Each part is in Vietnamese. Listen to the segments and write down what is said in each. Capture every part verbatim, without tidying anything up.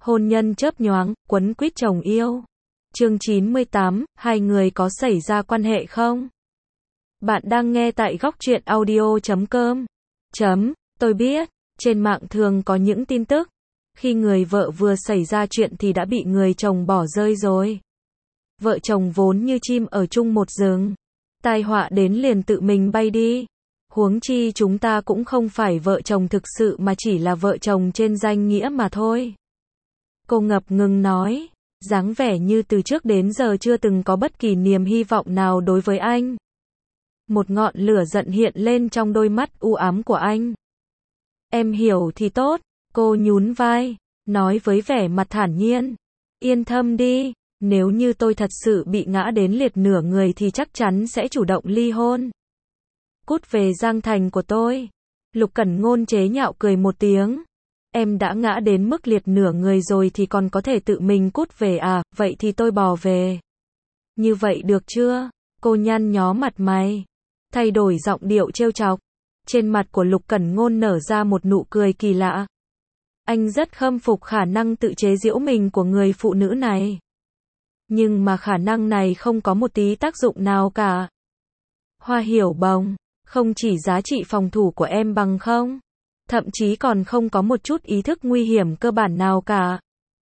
Hôn nhân chớp nhoáng, quấn quýt chồng yêu. Chương chín mươi tám, hai người có xảy ra quan hệ không? Bạn đang nghe tại góc truyện audio chấm com. Chấm, tôi biết, trên mạng thường có những tin tức, khi người vợ vừa xảy ra chuyện thì đã bị người chồng bỏ rơi rồi. Vợ chồng vốn như chim ở chung một rừng, tai họa đến liền tự mình bay đi. Huống chi chúng ta cũng không phải vợ chồng thực sự mà chỉ là vợ chồng trên danh nghĩa mà thôi. Cô ngập ngừng nói, dáng vẻ như từ trước đến giờ chưa từng có bất kỳ niềm hy vọng nào đối với anh. Một ngọn lửa giận hiện lên trong đôi mắt u ám của anh. Em hiểu thì tốt, cô nhún vai, nói với vẻ mặt thản nhiên. Yên tâm đi, nếu như tôi thật sự bị ngã đến liệt nửa người thì chắc chắn sẽ chủ động ly hôn. Cút về Giang Thành của tôi. Lục Cẩn Ngôn chế nhạo cười một tiếng. Em đã ngã đến mức liệt nửa người rồi thì còn có thể tự mình cút về à, vậy thì tôi bò về. Như vậy được chưa? Cô nhăn nhó mặt mày, thay đổi giọng điệu trêu chọc. Trên mặt của Lục Cẩn Ngôn nở ra một nụ cười kỳ lạ. Anh rất khâm phục khả năng tự chế giễu mình của người phụ nữ này. Nhưng mà khả năng này không có một tí tác dụng nào cả. Hoa Hiểu Bồng, không chỉ giá trị phòng thủ của em bằng không, thậm chí còn không có một chút ý thức nguy hiểm cơ bản nào cả.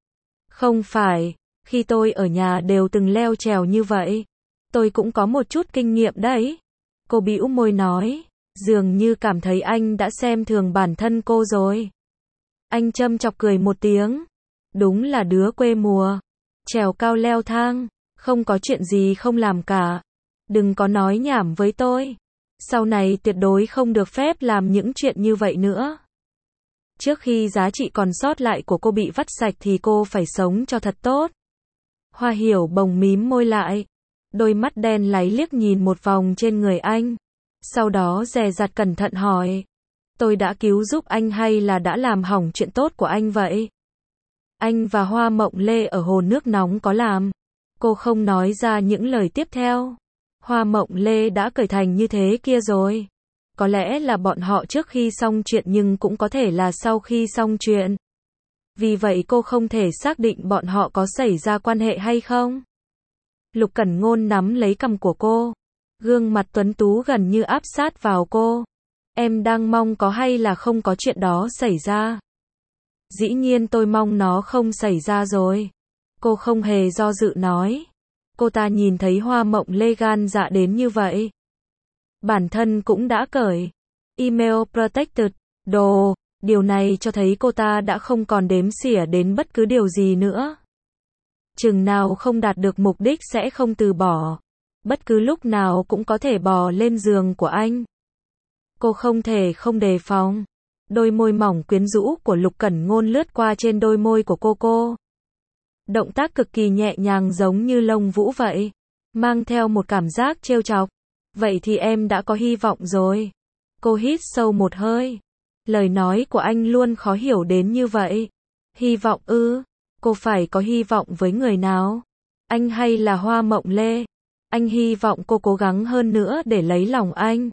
Không phải, khi tôi ở nhà đều từng leo trèo như vậy. Tôi cũng có một chút kinh nghiệm đấy. Cô bĩu môi nói, dường như cảm thấy anh đã xem thường bản thân cô rồi. Anh châm chọc cười một tiếng. Đúng là đứa quê mùa. Trèo cao leo thang, không có chuyện gì không làm cả. Đừng có nói nhảm với tôi. Sau này tuyệt đối không được phép làm những chuyện như vậy nữa. Trước khi giá trị còn sót lại của cô bị vắt sạch thì cô phải sống cho thật tốt. Hoa Hiểu Bồng mím môi lại. Đôi mắt đen láy liếc nhìn một vòng trên người anh. Sau đó dè dặt cẩn thận hỏi. Tôi đã cứu giúp anh hay là đã làm hỏng chuyện tốt của anh vậy? Anh và Hoa Mộng Lê ở hồ nước nóng có làm. Cô không nói ra những lời tiếp theo. Hoa Mộng Lê đã cởi thành như thế kia rồi. Có lẽ là bọn họ trước khi xong chuyện nhưng cũng có thể là sau khi xong chuyện. Vì vậy cô không thể xác định bọn họ có xảy ra quan hệ hay không. Lục Cẩn Ngôn nắm lấy cằm của cô. Gương mặt tuấn tú gần như áp sát vào cô. Em đang mong có hay là không có chuyện đó xảy ra? Dĩ nhiên tôi mong nó không xảy ra rồi. Cô không hề do dự nói. Cô ta nhìn thấy Hoa Mộng Lê gan dạ đến như vậy. Bản thân cũng đã cởi email protected, đồ, điều này cho thấy cô ta đã không còn đếm xỉa đến bất cứ điều gì nữa. Chừng nào không đạt được mục đích sẽ không từ bỏ. Bất cứ lúc nào cũng có thể bò lên giường của anh. Cô không thể không đề phòng. Đôi môi mỏng quyến rũ của Lục Cẩn Ngôn lướt qua trên đôi môi của cô cô. Động tác cực kỳ nhẹ nhàng giống như lông vũ vậy. Mang theo một cảm giác trêu chọc. Vậy thì em đã có hy vọng rồi. Cô hít sâu một hơi. Lời nói của anh luôn khó hiểu đến như vậy. Hy vọng ư? Cô phải có hy vọng với người nào? Anh hay là Hoa Mộng Lê? Anh hy vọng cô cố gắng hơn nữa để lấy lòng anh.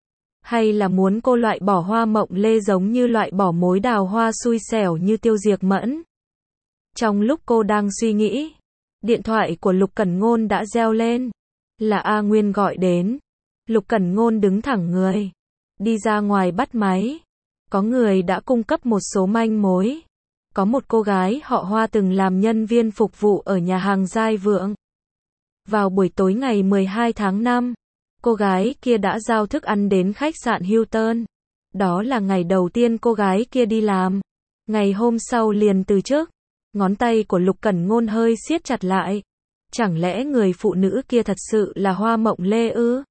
Hay là muốn cô loại bỏ Hoa Mộng Lê giống như loại bỏ mối đào hoa xui xẻo như Tiêu Diệc Mẫn? Trong lúc cô đang suy nghĩ, điện thoại của Lục Cẩn Ngôn đã reo lên. Là A Nguyên gọi đến. Lục Cẩn Ngôn đứng thẳng người, đi ra ngoài bắt máy. Có người đã cung cấp một số manh mối. Có một cô gái họ Hoa từng làm nhân viên phục vụ ở nhà hàng Giai Vượng. Vào buổi tối ngày mười hai tháng năm, cô gái kia đã giao thức ăn đến khách sạn Hilton. Đó là ngày đầu tiên cô gái kia đi làm. Ngày hôm sau liền từ chức. Ngón tay của Lục Cẩn Ngôn hơi siết chặt lại. Chẳng lẽ người phụ nữ kia thật sự là Hoa Mộng Lê ư?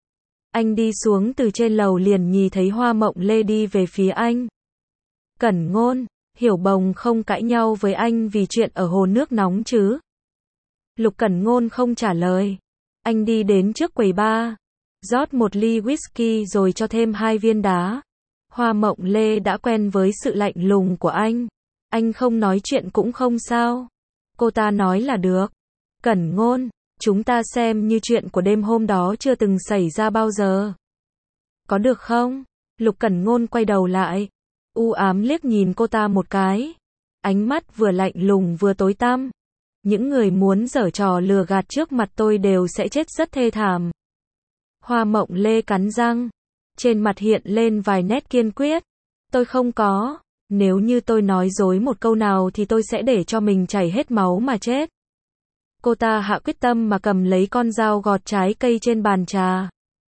Anh đi xuống từ trên lầu liền nhìn thấy Hoa Mộng Lê đi về phía anh. Cẩn Ngôn, Hiểu Bồng không cãi nhau với anh vì chuyện ở hồ nước nóng chứ? Lục Cẩn Ngôn không trả lời. Anh đi đến trước quầy bar, rót một ly whisky rồi cho thêm hai viên đá. Hoa Mộng Lê đã quen với sự lạnh lùng của anh. Anh không nói chuyện cũng không sao. Cô ta nói là được. Cẩn Ngôn, chúng ta xem như chuyện của đêm hôm đó chưa từng xảy ra bao giờ. Có được không? Lục Cẩn Ngôn quay đầu lại, u ám liếc nhìn cô ta một cái. ánh mắt vừa lạnh lùng vừa tối tăm. Những người muốn giở trò lừa gạt trước mặt tôi đều sẽ chết rất thê thảm. Hoa Mộng Lê cắn răng. Trên mặt hiện lên vài nét kiên quyết. Tôi không có. Nếu như tôi nói dối một câu nào thì tôi sẽ để cho mình chảy hết máu mà chết. Cô ta hạ quyết tâm mà cầm lấy con dao gọt trái cây trên bàn trà.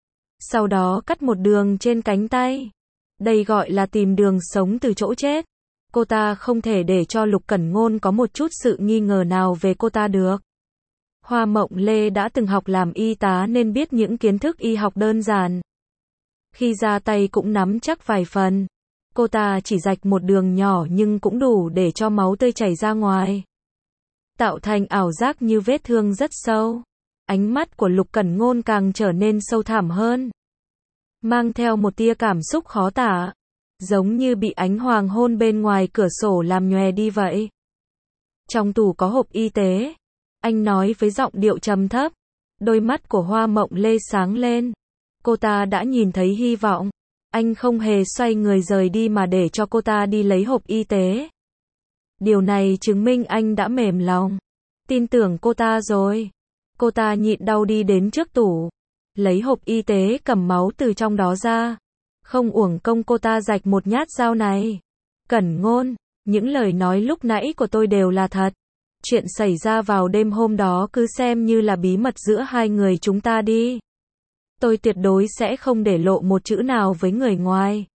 Sau đó cắt một đường trên cánh tay. Đây gọi là tìm đường sống từ chỗ chết. Cô ta không thể để cho Lục Cẩn Ngôn có một chút sự nghi ngờ nào về cô ta được. Hoa Mộng Lê đã từng học làm y tá nên biết những kiến thức y học đơn giản. Khi ra tay cũng nắm chắc vài phần. Cô ta chỉ rạch một đường nhỏ nhưng cũng đủ để cho máu tươi chảy ra ngoài. Tạo thành ảo giác như vết thương rất sâu. Ánh mắt của Lục Cẩn Ngôn càng trở nên sâu thẳm hơn. Mang theo một tia cảm xúc khó tả. Giống như bị ánh hoàng hôn bên ngoài cửa sổ làm nhòe đi vậy. Trong tủ có hộp y tế. Anh nói với giọng điệu trầm thấp. Đôi mắt của Hoa Mộng Lê sáng lên. Cô ta đã nhìn thấy hy vọng. Anh không hề xoay người rời đi mà để cho cô ta đi lấy hộp y tế. Điều này chứng minh anh đã mềm lòng. Tin tưởng cô ta rồi. Cô ta nhịn đau đi đến trước tủ. Lấy hộp y tế cầm máu từ trong đó ra. Không uổng công cô ta rạch một nhát dao này. Cẩn Ngôn, những lời nói lúc nãy của tôi đều là thật. Chuyện xảy ra vào đêm hôm đó cứ xem như là bí mật giữa hai người chúng ta đi. Tôi tuyệt đối sẽ không để lộ một chữ nào với người ngoài.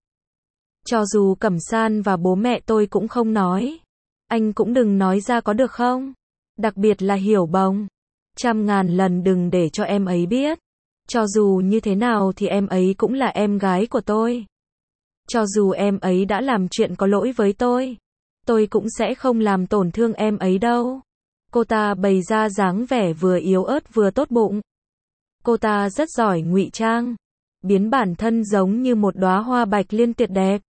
Cho dù Cẩm San và bố mẹ tôi cũng không nói. Anh cũng đừng nói ra có được không? Đặc biệt là Hiểu Bồng. Trăm ngàn lần đừng để cho em ấy biết. Cho dù như thế nào thì em ấy cũng là em gái của tôi. Cho dù em ấy đã làm chuyện có lỗi với tôi, tôi cũng sẽ không làm tổn thương em ấy đâu. Cô ta bày ra dáng vẻ vừa yếu ớt vừa tốt bụng. Cô ta rất giỏi ngụy trang, biến bản thân giống như một đóa hoa bạch liên tuyệt đẹp.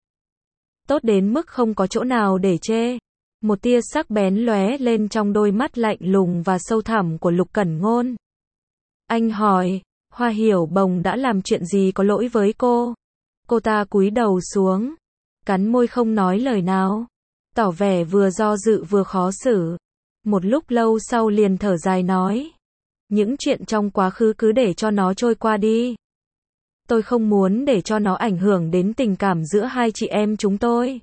Tốt đến mức không có chỗ nào để chê. Một tia sắc bén lóe lên trong đôi mắt lạnh lùng và sâu thẳm của Lục Cẩn Ngôn. Anh hỏi, Hoa Hiểu Bồng đã làm chuyện gì có lỗi với cô? Cô ta cúi đầu xuống, cắn môi không nói lời nào, tỏ vẻ vừa do dự vừa khó xử. Một lúc lâu sau liền thở dài nói, những chuyện trong quá khứ cứ để cho nó trôi qua đi. Tôi không muốn để cho nó ảnh hưởng đến tình cảm giữa hai chị em chúng tôi.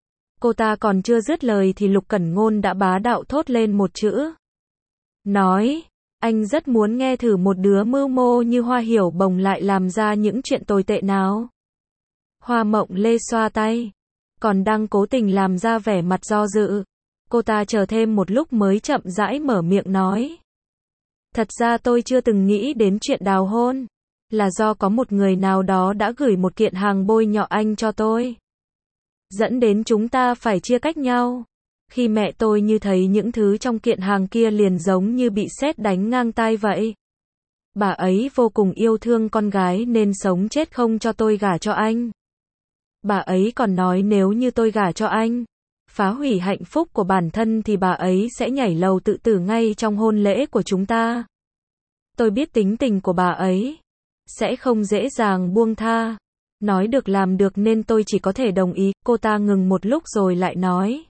Cô ta còn chưa dứt lời thì Lục Cẩn Ngôn đã bá đạo thốt lên một chữ. Nói, anh rất muốn nghe thử một đứa mưu mô như Hoa Hiểu Bồng lại làm ra những chuyện tồi tệ nào. Hoa Mộng Lê xoa tay, còn đang cố tình làm ra vẻ mặt do dự. Cô ta chờ thêm một lúc mới chậm rãi mở miệng nói. Thật ra tôi chưa từng nghĩ đến chuyện đào hôn. Là do có một người nào đó đã gửi một kiện hàng bôi nhọ anh cho tôi. Dẫn đến chúng ta phải chia cách nhau. Khi mẹ tôi như thấy những thứ trong kiện hàng kia liền giống như bị sét đánh ngang tai vậy. Bà ấy vô cùng yêu thương con gái nên sống chết không cho tôi gả cho anh. Bà ấy còn nói nếu như tôi gả cho anh, phá hủy hạnh phúc của bản thân thì bà ấy sẽ nhảy lầu tự tử ngay trong hôn lễ của chúng ta. Tôi biết tính tình của bà ấy, sẽ không dễ dàng buông tha. Nói được làm được nên tôi chỉ có thể đồng ý. Cô ta ngừng một lúc rồi lại nói.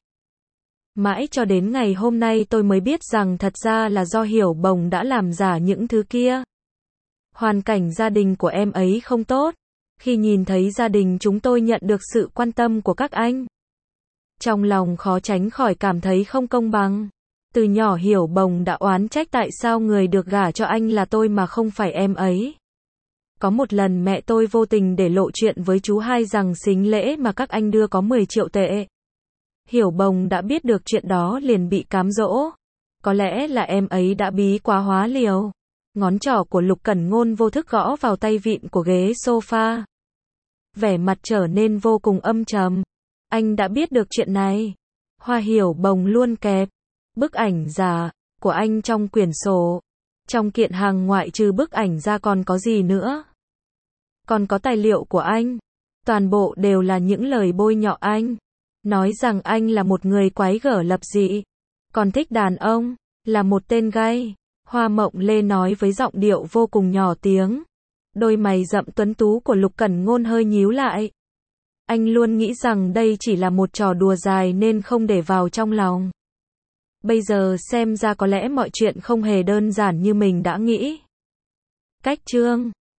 Mãi cho đến ngày hôm nay tôi mới biết rằng thật ra là do Hiểu Bồng đã làm giả những thứ kia. Hoàn cảnh gia đình của em ấy không tốt. Khi nhìn thấy gia đình chúng tôi nhận được sự quan tâm của các anh, trong lòng khó tránh khỏi cảm thấy không công bằng. Từ nhỏ Hiểu Bồng đã oán trách tại sao người được gả cho anh là tôi mà không phải em ấy. Có một lần mẹ tôi vô tình để lộ chuyện với chú hai rằng sính lễ mà các anh đưa có mười triệu tệ. Hiểu Bồng đã biết được chuyện đó liền bị cám dỗ. Có lẽ là em ấy đã bí quá hóa liều. Ngón trỏ của Lục Cẩn Ngôn vô thức gõ vào tay vịn của ghế sofa. Vẻ mặt trở nên vô cùng âm trầm. Anh đã biết được chuyện này. Hoa Hiểu Bồng luôn kẹp bức ảnh giả của anh trong quyển sổ. Trong kiện hàng ngoại trừ bức ảnh ra còn có gì nữa? Còn có tài liệu của anh. Toàn bộ đều là những lời bôi nhọ anh. Nói rằng anh là một người quái gở lập dị. Còn thích đàn ông. Là một tên gay. Hoa Mộng Lê nói với giọng điệu vô cùng nhỏ tiếng. Đôi mày rậm tuấn tú của Lục Cẩn Ngôn hơi nhíu lại. Anh luôn nghĩ rằng đây chỉ là một trò đùa dài nên không để vào trong lòng. Bây giờ xem ra có lẽ mọi chuyện không hề đơn giản như mình đã nghĩ. Cách chương